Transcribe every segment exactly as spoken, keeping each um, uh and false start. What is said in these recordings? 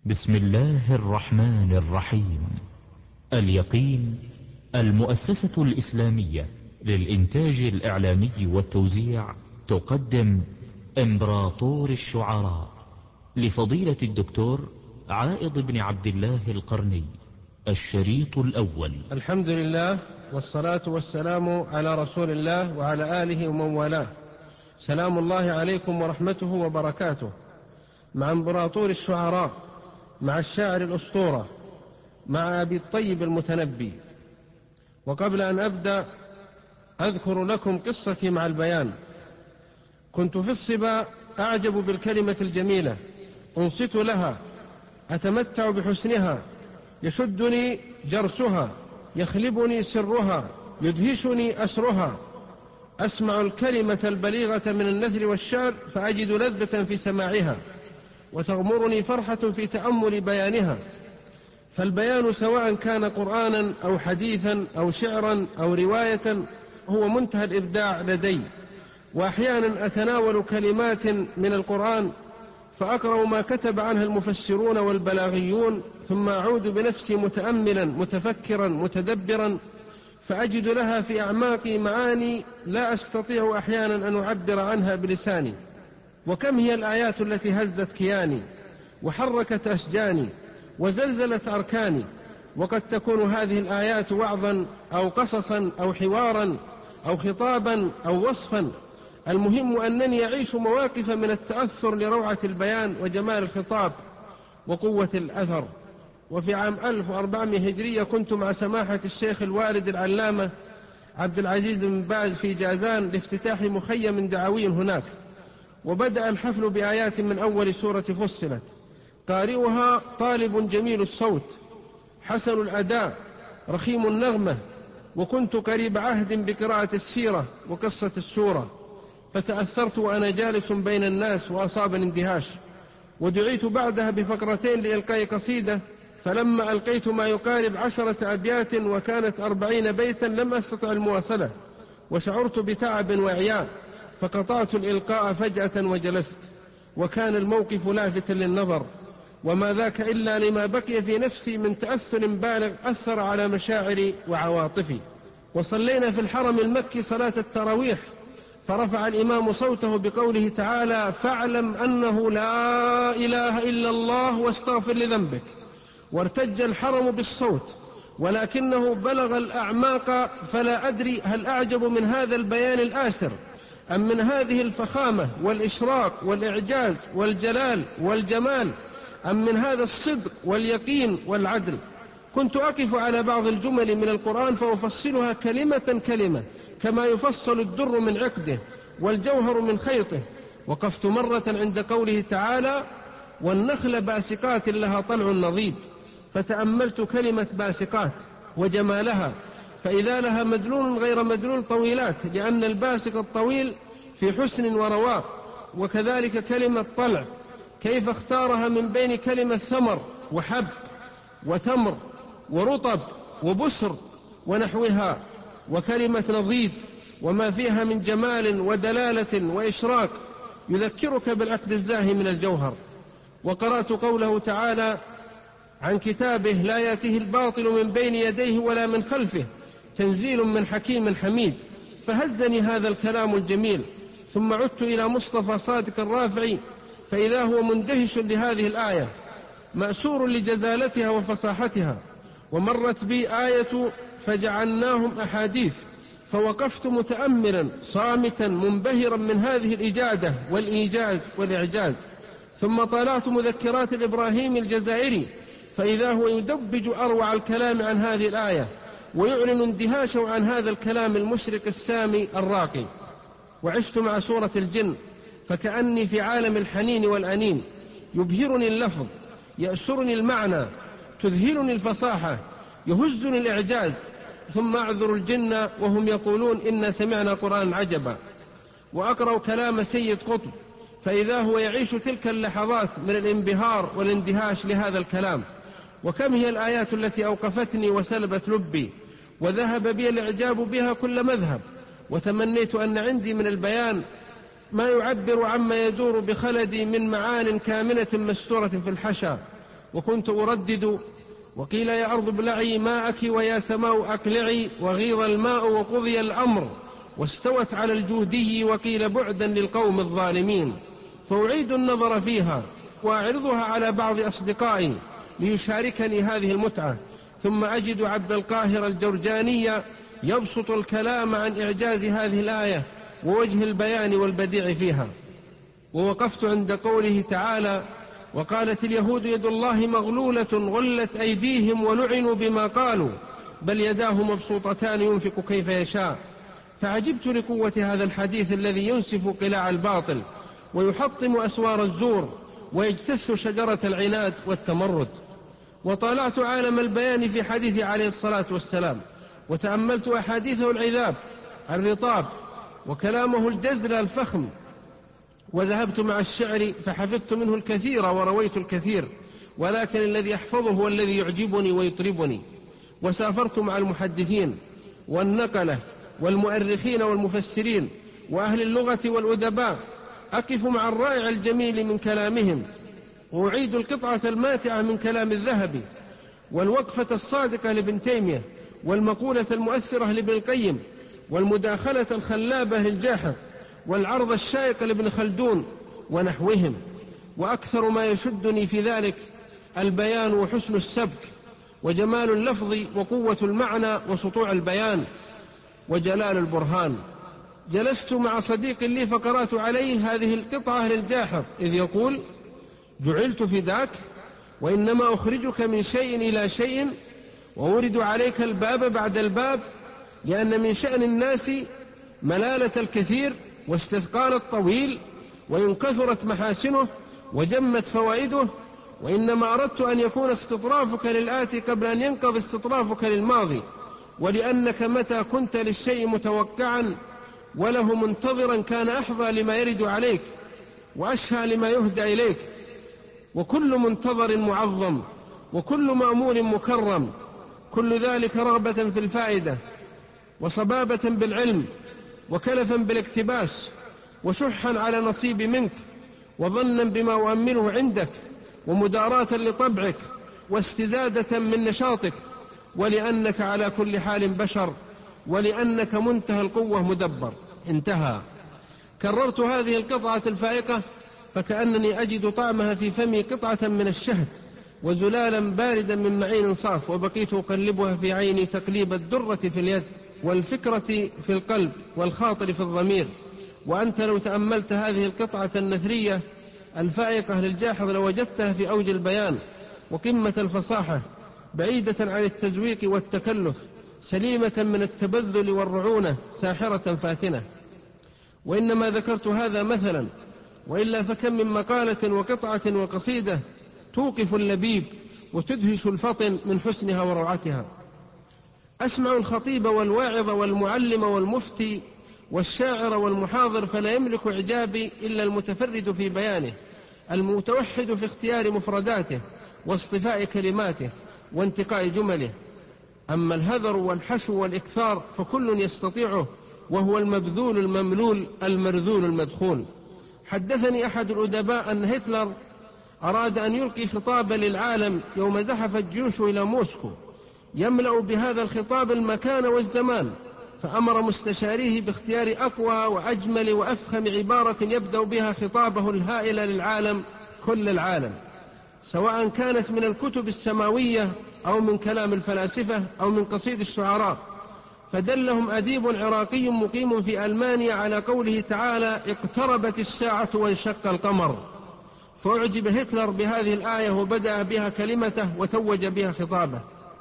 بسم الله الرحمن الرحيم. اليقين، المؤسسة الإسلامية للإنتاج الإعلامي والتوزيع، تقدم إمبراطور الشعراء لفضيلة الدكتور عائض بن عبد الله القرني. الشريط الأول. الحمد لله والصلاة والسلام على رسول الله وعلى آله ومن والاه. سلام الله عليكم ورحمته وبركاته. مع إمبراطور الشعراء، مع الشاعر الأسطورة، مع أبي الطيب المتنبي. وقبل أن أبدأ أذكر لكم قصتي مع البيان. كنت في الصبا أعجب بالكلمة الجميلة، أنصت لها، أتمتع بحسنها، يشدني جرسها، يخلبني سرها، يدهشني أسرها. أسمع الكلمة البليغة من النثر والشعر فأجد لذة في سماعها، وتغمرني فرحة في تأمل بيانها. فالبيان سواء كان قرآنا أو حديثا أو شعرا أو رواية هو منتهى الإبداع لدي. وأحيانا أتناول كلمات من القرآن فأقرأ ما كتب عنها المفسرون والبلاغيون، ثم أعود بنفسي متأملا متفكرا متدبرا، فأجد لها في أعماقي معاني لا أستطيع أحيانا أن أعبر عنها بلساني. وكم هي الآيات التي هزت كياني وحركت أشجاني وزلزلت أركاني. وقد تكون هذه الآيات وعظا أو قصصا أو حوارا أو خطابا أو وصفا. المهم أنني أعيش مواقف من التأثر لروعة البيان وجمال الخطاب وقوة الأثر. وفي عام ألف وأربعمائة هجرية كنت مع سماحة الشيخ الوالد العلامة عبد العزيز بن باز في جازان لافتتاح مخيم دعوي هناك، وبدأ الحفل بآيات من أول سورة فصلت. قارئها طالب جميل الصوت حسن الأداء رخيم النغمة، وكنت قريب عهد بقراءة السيرة وقصة السورة، فتأثرت وأنا جالس بين الناس وأصابني اندهاش. ودعيت بعدها بفقرتين لإلقاء قصيدة، فلما ألقيت ما يقارب عشرة أبيات وكانت أربعين بيتا لم أستطع المواصلة، وشعرت بتعب وعياء، فقطعت الإلقاء فجأة وجلست. وكان الموقف لافتا للنظر، وما ذاك إلا لما بقي في نفسي من تأثر بالغ أثر على مشاعري وعواطفي. وصلينا في الحرم المكي صلاة التراويح، فرفع الإمام صوته بقوله تعالى: فاعلم أنه لا إله إلا الله واستغفر لذنبك. وارتج الحرم بالصوت، ولكنه بلغ الأعماق، فلا أدري هل أعجب من هذا البيان الآسر أم من هذه الفخامة والإشراق والإعجاز والجلال والجمال، أم من هذا الصدق واليقين والعدل. كنت أقف على بعض الجمل من القرآن فأفصلها كلمة كلمة كما يفصل الدر من عقده والجوهر من خيطه. وقفت مرة عند قوله تعالى: والنخل باسقات لها طلع نضيد، فتأملت كلمة باسقات وجمالها، فإذا لها مدلول غير مدلول طويلات، لأن الباسق الطويل في حسن ورواء. وكذلك كلمة طلع، كيف اختارها من بين كلمة ثمر وحب وتمر ورطب وبسر ونحوها، وكلمة نضيد، وما فيها من جمال ودلالة وإشراق يذكرك بالعقد الزاهي من الجوهر. وقرأت قوله تعالى عن كتابه: لا يأتيه الباطل من بين يديه ولا من خلفه تنزيل من حكيم حميد، فهزني هذا الكلام الجميل. ثم عدت إلى مصطفى صادق الرافعي، فإذا هو مندهش لهذه الآية مأسور لجزالتها وفصاحتها. ومرت بي آية فجعلناهم أحاديث، فوقفت متأملا صامتا منبهرا من هذه الإجادة والإيجاز والإعجاز. ثم طالعت مذكرات الإبراهيم الجزائري، فإذا هو يدبج أروع الكلام عن هذه الآية ويعلن اندهاشه عن هذا الكلام المشرق السامي الراقي. وعشت مع سورة الجن، فكأني في عالم الحنين والأنين، يبهرني اللفظ، يأسرني المعنى، تذهلني الفصاحة، يهزني الإعجاز. ثم أعذر الجن وهم يقولون إنا سمعنا قرآن عجبا. وأقرأ كلام سيد قطب، فإذا هو يعيش تلك اللحظات من الانبهار والاندهاش لهذا الكلام. وكم هي الآيات التي أوقفتني وسلبت لبي، وذهب بي الإعجاب بها كل مذهب. وتمنيت أن عندي من البيان ما يعبر عما يدور بخلدي من معان كامنة مستورة في الحشا. وكنت أردد: وقيل يا أرض ابلعي ماءك ويا سماء أقلعي، وغيض الماء وقضي الأمر، واستوت على الجودي، وقيل بعدا للقوم الظالمين. فأعيد النظر فيها وأعرضها على بعض أصدقائي ليشاركني هذه المتعة، ثم أجد عبد القاهر الجرجاني يبسط الكلام عن إعجاز هذه الآية ووجه البيان والبديع فيها. ووقفت عند قوله تعالى: وقالت اليهود يد الله مغلولة غلت أيديهم ولعنوا بما قالوا بل يداه مبسوطتان ينفق كيف يشاء. فعجبت لقوة هذا الحديث الذي ينسف قلاع الباطل ويحطم أسوار الزور ويجتث شجرة العناد والتمرد. وطالعت عالم البيان في حديث عليه الصلاة والسلام، وتأملت أحاديثه العذاب الرطاب وكلامه الجزل الفخم، وذهبت مع الشعر فحفظت منه الكثير ورويت الكثير، ولكن الذي أحفظه هو الذي يعجبني ويطربني. وسافرت مع المحدثين والنقلة والمؤرخين والمفسرين وأهل اللغة والأدباء، أقف مع الرائع الجميل من كلامهم، وأعيد القطعة الماتعة من كلام الذهبي، والوقفة الصادقة لابن تيمية، والمقولة المؤثرة لابن القيم، والمداخلة الخلابة للجاحظ، والعرض الشائق لابن خلدون ونحوهم. وأكثر ما يشدني في ذلك البيان وحسن السبك وجمال اللفظ وقوة المعنى وسطوع البيان وجلال البرهان. جلست مع صديق لي فقرأت عليه هذه القطعة للجاحظ إذ يقول: جعلت فداك وإنما أخرجك من شيء إلى شيء، وأورد عليك الباب بعد الباب، لأن من شأن الناس ملالة الكثير واستثقال الطويل، وإن كثرت محاسنه وجمت فوائده، وإنما أردت أن يكون استطرافك للآتي قبل أن ينقضي استطرافك للماضي، ولأنك متى كنت للشيء متوقعا وله منتظرا كان أحظى لما يرد عليك وأشهى لما يهدى إليك. وكل منتظر معظم، وكل مأمور مكرم، كل ذلك رغبة في الفائدة، وصبابة بالعلم، وكلفا بالاقتباس، وشحا على نصيب منك، وظنا بما أؤمله عندك، ومداراة لطبعك، واستزادة من نشاطك، ولأنك على كل حال بشر، ولأنك منتهى القوة مدبر. انتهى. كررت هذه القطعة الفائقة فكأنني أجد طعمها في فمي قطعة من الشهد وزلالا باردا من معين صاف، وبقيت أقلبها في عيني تقليب الدرة في اليد، والفكرة في القلب، والخاطر في الضمير. وأنت لو تأملت هذه القطعة النثرية الفائقة للجاحظ لوجدتها في أوج البيان وقمة الفصاحة، بعيدة عن التزويق والتكلف، سليمة من التبذل والرعونة، ساحرة فاتنة. وإنما ذكرت هذا مثلا، وإلا فكم من مقالة وقطعة وقصيدة توقف اللبيب وتدهش الفطن من حسنها وروعتها. أسمع الخطيب والواعظ والمعلم والمفتي والشاعر والمحاضر، فلا يملك إعجابي إلا المتفرد في بيانه، المتوحد في اختيار مفرداته واصطفاء كلماته وانتقاء جمله. أما الهذر والحشو والإكثار فكل يستطيعه، وهو المبذول المملول المرذول المدخول. حدثني أحد الأدباء أن هتلر أراد أن يلقي خطابا للعالم يوم زحف الجيوش إلى موسكو يملأ بهذا الخطاب المكان والزمان، فأمر مستشاريه باختيار أقوى وأجمل وأفخم عبارة يبدأ بها خطابه الهائل للعالم، كل العالم، سواء كانت من الكتب السماوية أو من كلام الفلاسفة أو من قصيد الشعراء. فدلهم أديب عراقي مقيم في ألمانيا على قوله تعالى: اقتربت الساعة وانشق القمر. فأعجب هتلر بهذه الآية وبدأ بها كلمته وتوج بها خطابه.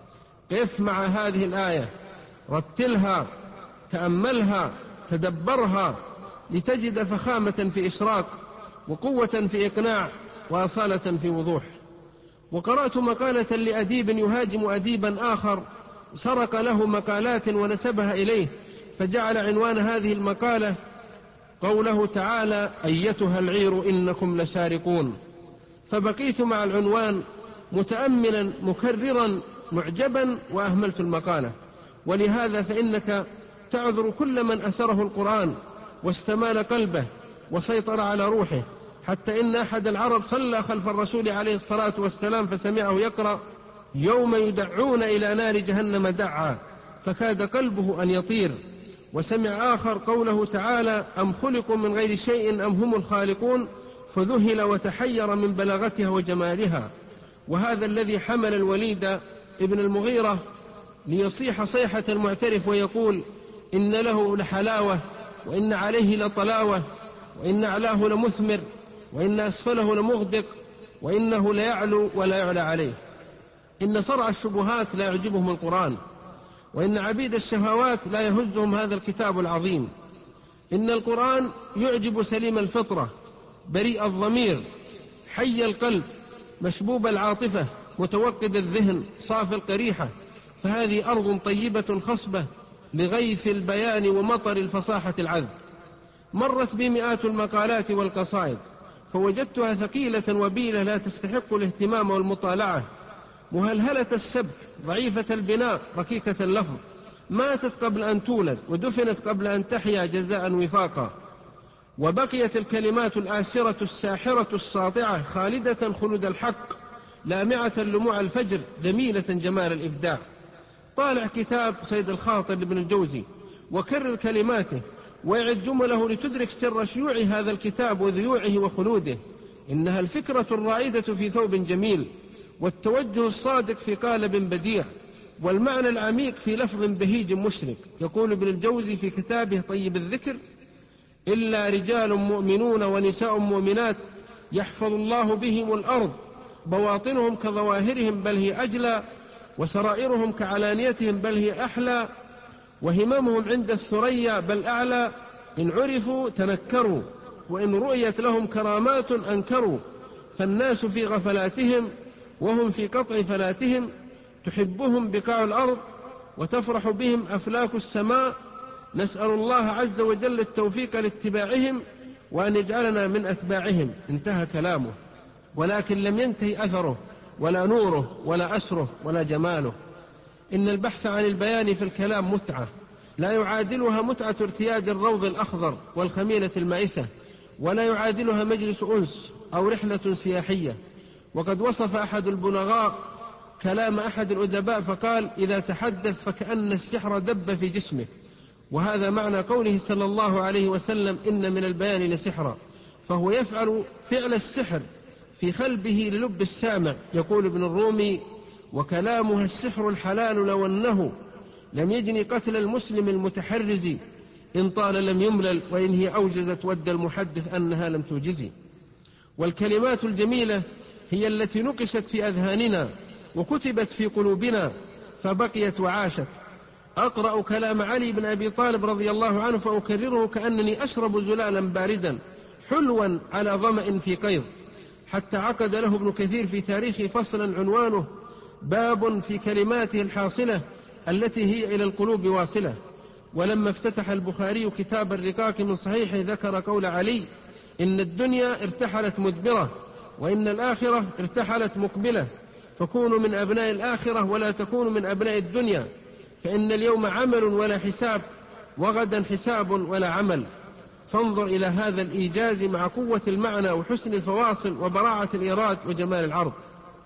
قف مع هذه الآية، رتلها، تأملها، تدبرها، لتجد فخامة في إشراق، وقوة في إقناع، وأصالة في وضوح. وقرأت مقالة لأديب يهاجم أديبا آخر سرق له مقالات ونسبها إليه، فجعل عنوان هذه المقالة قوله تعالى: أيتها العير إنكم لسارقون. فبقيت مع العنوان متأملا مكررا معجبا، وأهملت المقالة. ولهذا فإنك تعذر كل من أسره القرآن واستمال قلبه وسيطر على روحه حتى إن أحد العرب صلى خلف الرسول عليه الصلاة والسلام فسمعه يقرأ: يوم يدعون إلى نار جهنم دعا، فكاد قلبه أن يطير. وسمع آخر قوله تعالى: أم خلقوا من غير شيء أم هم الخالقون، فذهل وتحير من بلاغتها وجمالها. وهذا الذي حمل الوليد ابن المغيرة ليصيح صيحة المعترف ويقول: إن له لحلاوة، وإن عليه لطلاوة، وإن أعلاه لمثمر، وإن أسفله لمغدق، وإنه ليعلو ولا يعلى عليه. إن صرع الشبهات لا يعجبهم القرآن، وإن عبيد الشهوات لا يهزهم هذا الكتاب العظيم. إن القرآن يعجب سليم الفطرة، بريء الضمير، حي القلب، مشبوب العاطفة، متوقد الذهن، صاف القريحة. فهذه أرض طيبة خصبة لغيث البيان ومطر الفصاحة العذب. مرت بي مئات المقالات والقصائد، فوجدتها ثقيلة وبيلة لا تستحق الاهتمام والمطالعة، مهلهلة السبك، ضعيفة البناء، ركيكة اللفظ، ماتت قبل أن تولد ودفنت قبل أن تحيا جزاء وفاقا. وبقيت الكلمات الآسرة الساحرة الساطعة خالدة خلود الحق، لامعة لموع الفجر، جميلة جمال الإبداع. طالع كتاب صيد الخاطر لابن الجوزي وكرر كلماته ويعد جمله لتدرك سر شيوع هذا الكتاب وذيوعه وخلوده. إنها الفكرة الرائدة في ثوب جميل، والتوجه الصادق في قالب بديع، والمعنى العميق في لفظ بهيج مشرك. يقول ابن الجوزي في كتابه طيب الذكر: إلا رجال مؤمنون ونساء مؤمنات يحفظ الله بهم الأرض، بواطنهم كظواهرهم بل هي أجلى، وسرائرهم كعلانيتهم بل هي أحلى، وهممهم عند الثريا بل أعلى. إن عرفوا تنكروا، وإن رؤيت لهم كرامات أنكروا. فالناس في غفلاتهم وهم في قطع فلاتهم، تحبهم بقاع الأرض وتفرح بهم أفلاك السماء. نسأل الله عز وجل التوفيق لاتباعهم وأن يجعلنا من أتباعهم. انتهى كلامه، ولكن لم ينتهي أثره ولا نوره ولا أسره ولا جماله. إن البحث عن البيان في الكلام متعة لا يعادلها متعة ارتياد الروض الأخضر والخميلة المائسة، ولا يعادلها مجلس أنس أو رحلة سياحية. وقد وصف أحد البلغاء كلام أحد الأدباء فقال: إذا تحدث فكأن السحر دب في جسمه. وهذا معنى قوله صلى الله عليه وسلم: إن من البيان لسحرا. فهو يفعل فعل السحر في خلبه للب السامع. يقول ابن الرومي: وكلامها السحر الحلال لو أنه لم يجني قتل المسلم المتحرز، إن طال لم يملل، وإن هي أوجزت ود المحدث أنها لم توجز. والكلمات الجميلة هي التي نقشت في أذهاننا وكتبت في قلوبنا فبقيت وعاشت. أقرأ كلام علي بن أبي طالب رضي الله عنه فأكرره كأنني أشرب زلالا باردا حلوا على ظمأ في قيض، حتى عقد له ابن كثير في تاريخ فصلا عنوانه: باب في كلماته الحاصلة التي هي إلى القلوب واصلة. ولما افتتح البخاري كتاب الرقاق من صحيحه ذكر قول علي: إن الدنيا ارتحلت مدبرة، وإن الآخرة ارتحلت مقبلة، فكونوا من أبناء الآخرة ولا تكونوا من أبناء الدنيا، فإن اليوم عمل ولا حساب، وغدا حساب ولا عمل. فانظر إلى هذا الإيجاز مع قوة المعنى وحسن الفواصل وبراعة الإيراد وجمال العرض.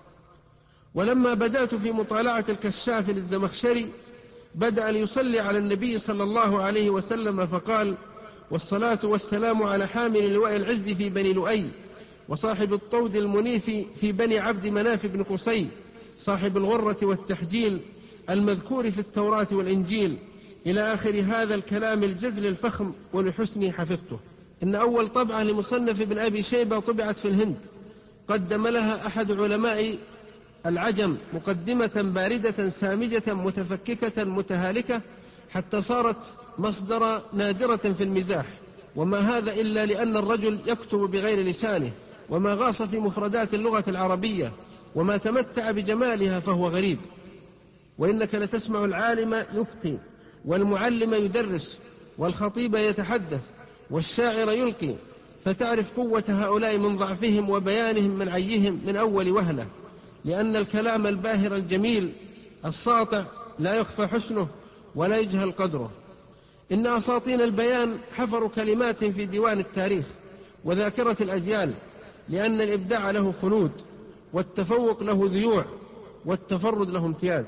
ولما بدأت في مطالعة الكشاف للزمخشري بدأ ليصلي على النبي صلى الله عليه وسلم فقال: والصلاة والسلام على حامل لواء العز في بني لؤي، وصاحب الطود المنيف في بني عبد مناف بن قصي، صاحب الغرة والتحجيل المذكور في التوراة والإنجيل، إلى آخر هذا الكلام الجزل الفخم ولحسنه حفظته. إن أول طبعة لمصنف ابن أبي شيبة طبعت في الهند، قدم لها أحد علماء العجم مقدمة باردة سامجة متفككة متهالكة، حتى صارت مصدر نادرة في المزاح. وما هذا إلا لأن الرجل يكتب بغير لسانه، وما غاص في مفردات اللغة العربية، وما تمتع بجمالها فهو غريب. وإنك لتسمع العالم يفتي، والمعلم يدرس، والخطيب يتحدث، والشاعر يلقي، فتعرف قوة هؤلاء من ضعفهم وبيانهم من عيهم من أول وهلة. لأن الكلام الباهر الجميل الساطع لا يخفى حسنه ولا يجهل قدره. إن أساطين البيان حفروا كلمات في ديوان التاريخ، وذاكرة الأجيال، لأن الإبداع له خلود، والتفوق له ذيوع، والتفرد له امتياز.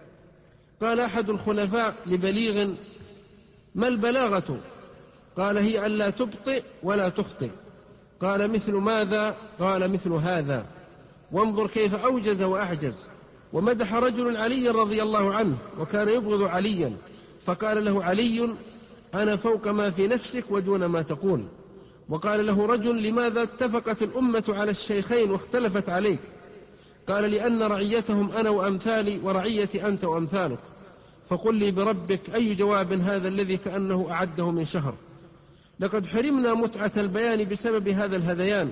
قال أحد الخلفاء لبليغ: ما البلاغة؟ قال: هي ألا تبطئ ولا تخطئ. قال: مثل ماذا؟ قال: مثل هذا. وانظر كيف أوجز وأعجز. ومدح رجل علي رضي الله عنه، وكان يبغض عليا، فقال له علي: أنا فوق ما في نفسك ودون ما تقول. وقال له رجل: لماذا اتفقت الأمة على الشيخين واختلفت عليك؟ قال: لأن رعيتهم أنا وأمثالي، ورعيتي أنت وأمثالك. فقل لي بربك، أي جواب هذا الذي كأنه أعده من شهر؟ لقد حرمنا متعة البيان بسبب هذا الهذيان،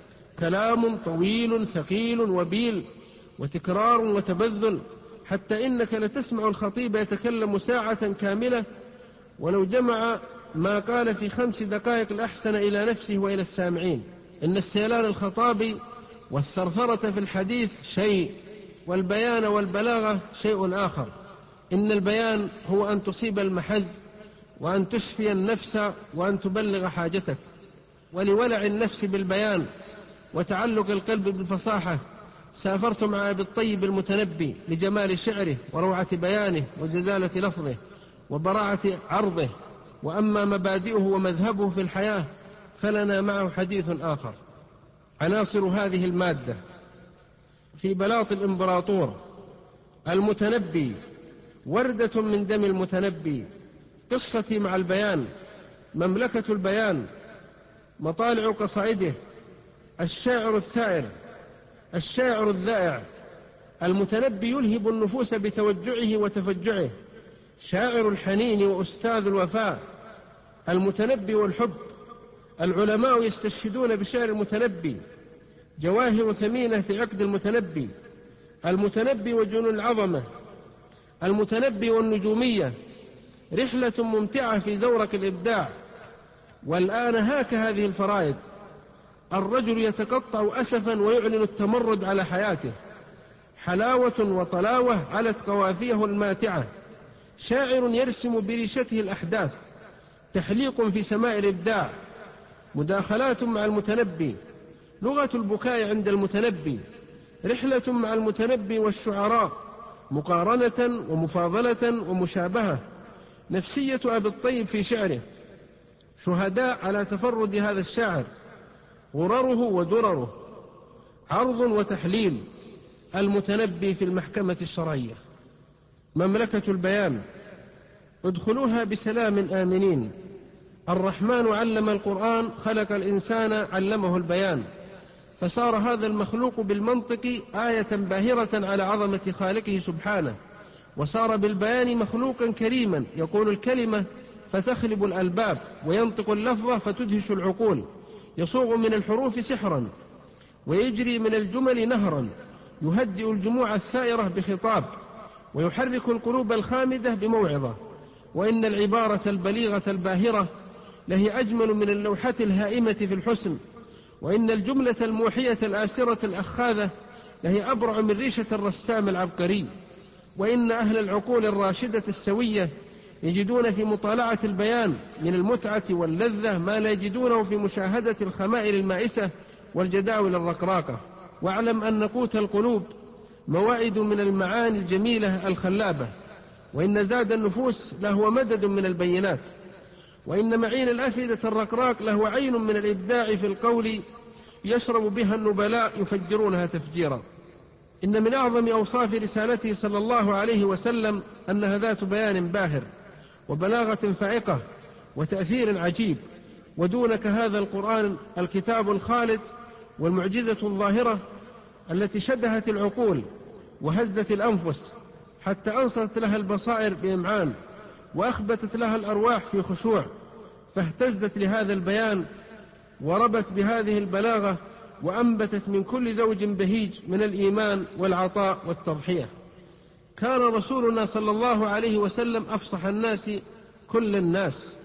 كلام طويل ثقيل وبيل، وتكرار وتبذل، حتى إنك لتسمع الخطيب يتكلم ساعة كاملة، ولو جمع ما قال في خمس دقائق لأحسن إلى نفسه وإلى السامعين. إن السيلان الخطابي والثرثرة في الحديث شيء، والبيان والبلاغة شيء آخر. إن البيان هو أن تصيب المحز، وأن تشفي النفس، وأن تبلغ حاجتك. ولولع النفس بالبيان وتعلق القلب بالفصاحة سافرت مع أبي الطيب المتنبي لجمال شعره وروعة بيانه وجزالة لفظه وبراعة عرضه. وأما مبادئه ومذهبه في الحياة فلنا معه حديث آخر. عناصر هذه المادة في بلاط الإمبراطور المتنبي، وردة من دم المتنبي، قصتي مع البيان، مملكة البيان، مطالع قصائده، الشاعر الثائر، الشاعر الذائع. المتنبي يلهب النفوس بتوجعه وتفجعه، شاعر الحنين وأستاذ الوفاء. المتنبي والحب، العلماء يستشهدون بشعر المتنبي، جواهر ثمينة في عقد المتنبي. المتنبي وجنون العظمة، المتنبي والنجومية، رحلة ممتعة في زورق الإبداع. والآن هاك هذه الفرائض: الرجل يتقطع أسفا ويعلن التمرد على حياته، حلاوة وطلاوة علت قوافيه الماتعة، شاعر يرسم بريشته الأحداث، تحليق في سماء الإبداع، مداخلات مع المتنبي، لغة البكاء عند المتنبي، رحلة مع المتنبي والشعراء، مقارنة ومفاضلة ومشابهة. نفسية أبي الطيب في شعره، شهداء على تفرد هذا الشاعر، غرره ودرره، عرض وتحليل. المتنبي في المحكمة الشرعية، مملكة البيان، ادخلوها بسلام آمنين. الرحمن علم القرآن، خلق الإنسان علمه البيان، فصار هذا المخلوق بالمنطق آية باهرة على عظمة خالقه سبحانه، وصار بالبيان مخلوقا كريما يقول الكلمة فتخلب الألباب، وينطق اللفظة فتدهش العقول، يصوغ من الحروف سحرا، ويجري من الجمل نهرا، يهدئ الجموع الثائرة بخطاب، ويحرك القلوب الخامدة بموعظة. وإن العبارة البليغة الباهرة لهي أجمل من اللوحة الهائمة في الحسن، وإن الجملة الموحية الآسرة الأخاذة لهي أبرع من ريشة الرسام العبقري. وإن أهل العقول الراشدة السوية يجدون في مطالعة البيان من المتعة واللذة ما لا يجدونه في مشاهدة الخمائل المائسة والجداول الرقراقة. واعلم أن قوت القلوب موائد من المعاني الجميلة الخلابة، وإن زاد النفوس لهو مدد من البينات، وإن معين الأفئدة الرقراق لهو عين من الإبداع في القول يشرب بها النبلاء يفجرونها تفجيرا. إن من أعظم أوصاف رسالته صلى الله عليه وسلم أنها ذات بيان باهر وبلاغة فائقة وتأثير عجيب. ودونك هذا القرآن الكتاب الخالد والمعجزة الظاهرة التي شدهت العقول وهزت الأنفس حتى أنصت لها البصائر بإمعان، وأخبتت لها الأرواح في خشوع، فاهتزت لهذا البيان وربت بهذه البلاغة، وأنبتت من كل زوج بهيج من الإيمان والعطاء والتضحية. كان رسولنا صلى الله عليه وسلم أفصح الناس كل الناس،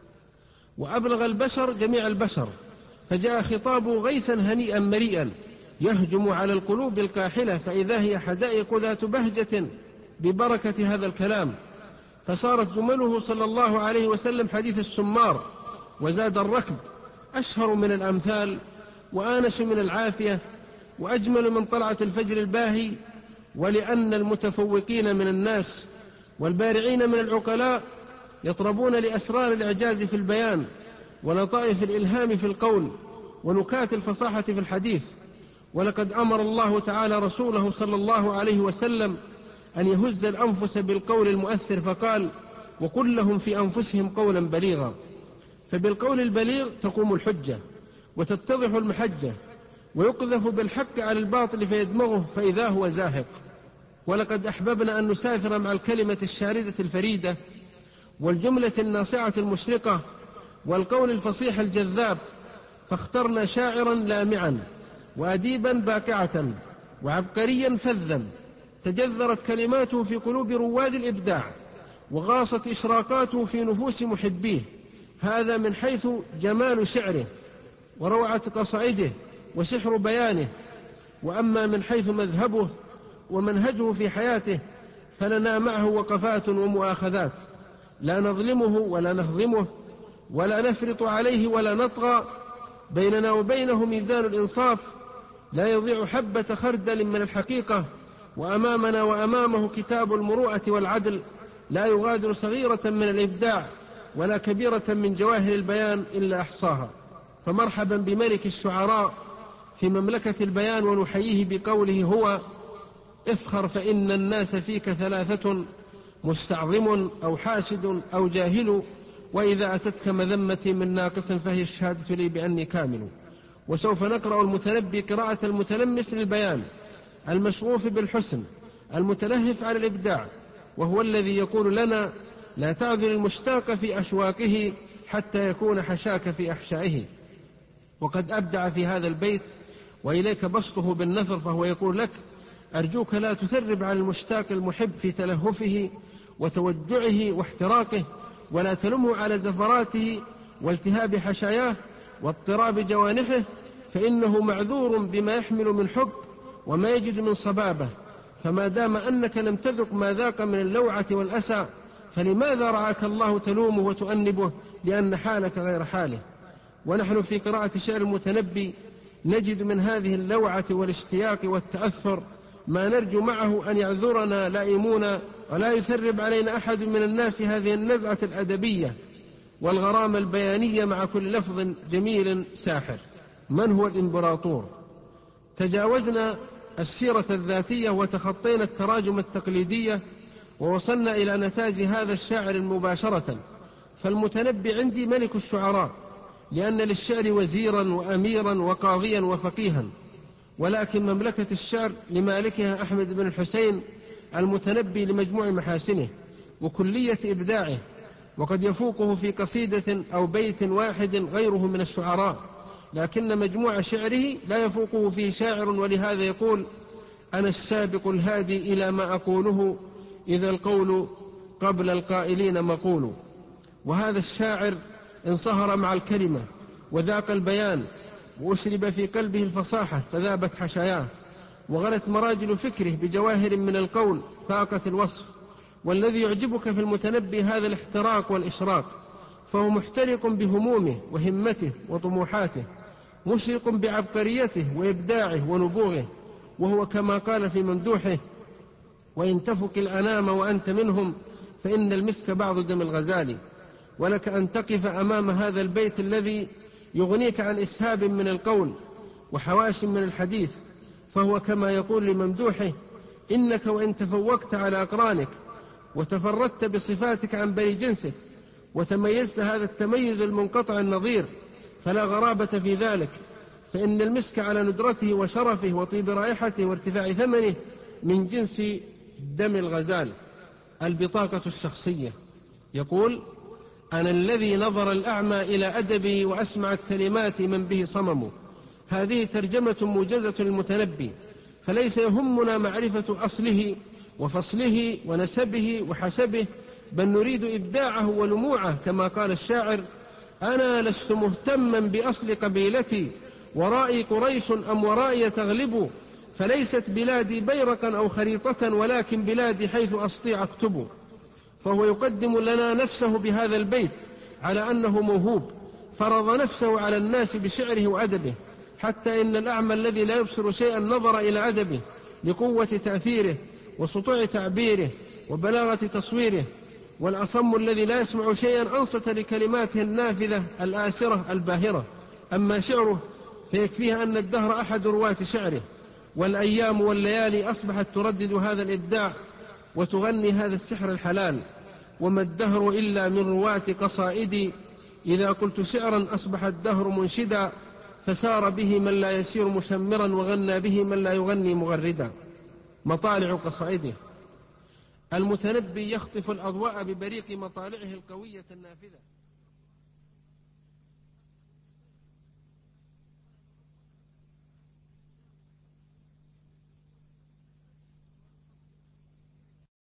وأبلغ البشر جميع البشر، فجاء خطابه غيثا هنيئا مريئا يهجم على القلوب الكاحلة، فإذا هي حدائق ذات بهجة ببركة هذا الكلام. فصارت جمله صلى الله عليه وسلم حديث السمار، وزاد الركب أشهر من الأمثال وآنس من العافية وأجمل من طلعة الفجر الباهي، ولأن المتفوقين من الناس والبارعين من العقلاء يطربون لأسرار الإعجاز في البيان ولطائف الإلهام في القول ونكات الفصاحة في الحديث. ولقد أمر الله تعالى رسوله صلى الله عليه وسلم أن يهز الأنفس بالقول المؤثر، فقال: وقل لهم في أنفسهم قولا بليغا. فبالقول البليغ تقوم الحجة وتتضح المحجة، ويقذف بالحق على الباطل فيدمغه فإذا هو زاهق. ولقد أحببنا أن نسافر مع الكلمة الشاردة الفريدة والجملة الناصعة المشرقة والقول الفصيح الجذاب، فاخترنا شاعرا لامعا وأديبا باقعة وعبقريا فذا تجذرت كلماته في قلوب رواد الإبداع وغاصت إشراقاته في نفوس محبيه. هذا من حيث جمال شعره وروعة قصائده وسحر بيانه. وأما من حيث مذهبه ومنهجه في حياته فلنا معه وقفات ومؤاخذات، لا نظلمه ولا نهضمه ولا نفرط عليه ولا نطغى، بيننا وبينه ميزان الإنصاف لا يضيع حبة خردل من الحقيقة، وأمامنا وأمامه كتاب المروءة والعدل لا يغادر صغيرة من الإبداع ولا كبيرة من جواهر البيان إلا أحصاها. فمرحبا بملك الشعراء في مملكة البيان، ونحييه بقوله هو: افخر فإن الناس فيك ثلاثة، مستعظم أو حاسد أو جاهل، وإذا أتتك مذمتي من ناقص فهي الشهادة لي بأني كامل. وسوف نقرأ المتنبي قراءة المتلمس للبيان المشغوف بالحسن المتلهف على الإبداع، وهو الذي يقول لنا: لا تعذر المشتاق في أشواقه حتى يكون حشاك في أحشائه. وقد أبدع في هذا البيت وإليك بسطه بالنثر، فهو يقول لك: أرجوك لا تثرب على المشتاق المحب في تلهفه وتوجعه واحتراقه، ولا تلمه على زفراته والتهاب حشاياه واضطراب جوانحه، فإنه معذور بما يحمل من حب وما يجد من صبابة. فما دام أنك لم تذق ما ذاق من اللوعة والأسى، فلماذا رعاك الله تلومه وتؤنبه لأن حالك غير حاله؟ ونحن في قراءة شعر المتنبي نجد من هذه اللوعة والاشتياق والتأثر ما نرجو معه أن يعذرنا لائمون، ولا يثرب علينا أحد من الناس هذه النزعة الأدبية والغرام البيانية مع كل لفظ جميل ساحر. من هو الإمبراطور؟ تجاوزنا السيرة الذاتية وتخطينا التراجم التقليدية ووصلنا إلى نتاج هذا الشاعر مباشرة. فالمتنبي عندي ملك الشعراء، لأن للشعر وزيرا وأميرا وقاضيا وفقيها، ولكن مملكة الشعر لمالكها أحمد بن الحسين المتنبي لمجموع محاسنه وكلية إبداعه، وقد يفوقه في قصيدة أو بيت واحد غيره من الشعراء، لكن مجموع شعره لا يفوقه فيه شاعر. ولهذا يقول: أنا السابق الهادي إلى ما أقوله، إذا القول قبل القائلين مقول. وهذا الشاعر انصهر مع الكلمة وذاق البيان، وأشرب في قلبه الفصاحة فذابت حشاياه، وغلت مراجل فكره بجواهر من القول فاقت الوصف. والذي يعجبك في المتنبي هذا الاحتراق والإشراق، فهو محترق بهمومه وهمته وطموحاته، مشرق بعبقريته وإبداعه ونبوغه، وهو كما قال في ممدوحه: وإن تفك الأنام وأنت منهم فإن المسك بعض دم الغزال. ولك أن تقف أمام هذا البيت الذي يغنيك عن إسهاب من القول وحواش من الحديث، فهو كما يقول لممدوحه: إنك وإن تفوقت على أقرانك وتفردت بصفاتك عن بني جنسك وتميزت هذا التميز المنقطع النظير، فلا غرابة في ذلك، فإن المسك على ندرته وشرفه وطيب رائحته وارتفاع ثمنه من جنس دم الغزال. البطاقة الشخصية. يقول: أنا الذي نظر الأعمى إلى أدبي وأسمعت كلماتي من به صمم. هذه ترجمة موجزة للمتنبي، فليس يهمنا معرفة أصله وفصله ونسبه وحسبه، بل نريد إبداعه ولموعه، كما قال الشاعر: أنا لست مهتما بأصل قبيلتي، ورائي قريش أم ورائي تغلب، فليست بلادي بيرقا أو خريطة، ولكن بلادي حيث أستطيع أكتب. فهو يقدم لنا نفسه بهذا البيت على أنه موهوب، فرض نفسه على الناس بشعره وأدبه، حتى إن الأعمى الذي لا يبصر شيئا نظر إلى أدبه لقوة تأثيره وسطوع تعبيره وبلاغة تصويره، والأصم الذي لا يسمع شيئا أنصت لكلماته النافذة الآسرة الباهرة. أما شعره فيكفيه أن الدهر أحد رواة شعره، والأيام والليالي أصبحت تردد هذا الإبداع وتغني هذا السحر الحلال. وما الدهر إلا من رواة قصائدي، إذا قلت شعرا أصبح الدهر منشدا، فسار به من لا يسير مشمرا، وغنى به من لا يغني مغردا. مطالع قصائده: المتنبي يخطف الأضواء ببريق مطالعه القوية النافذة.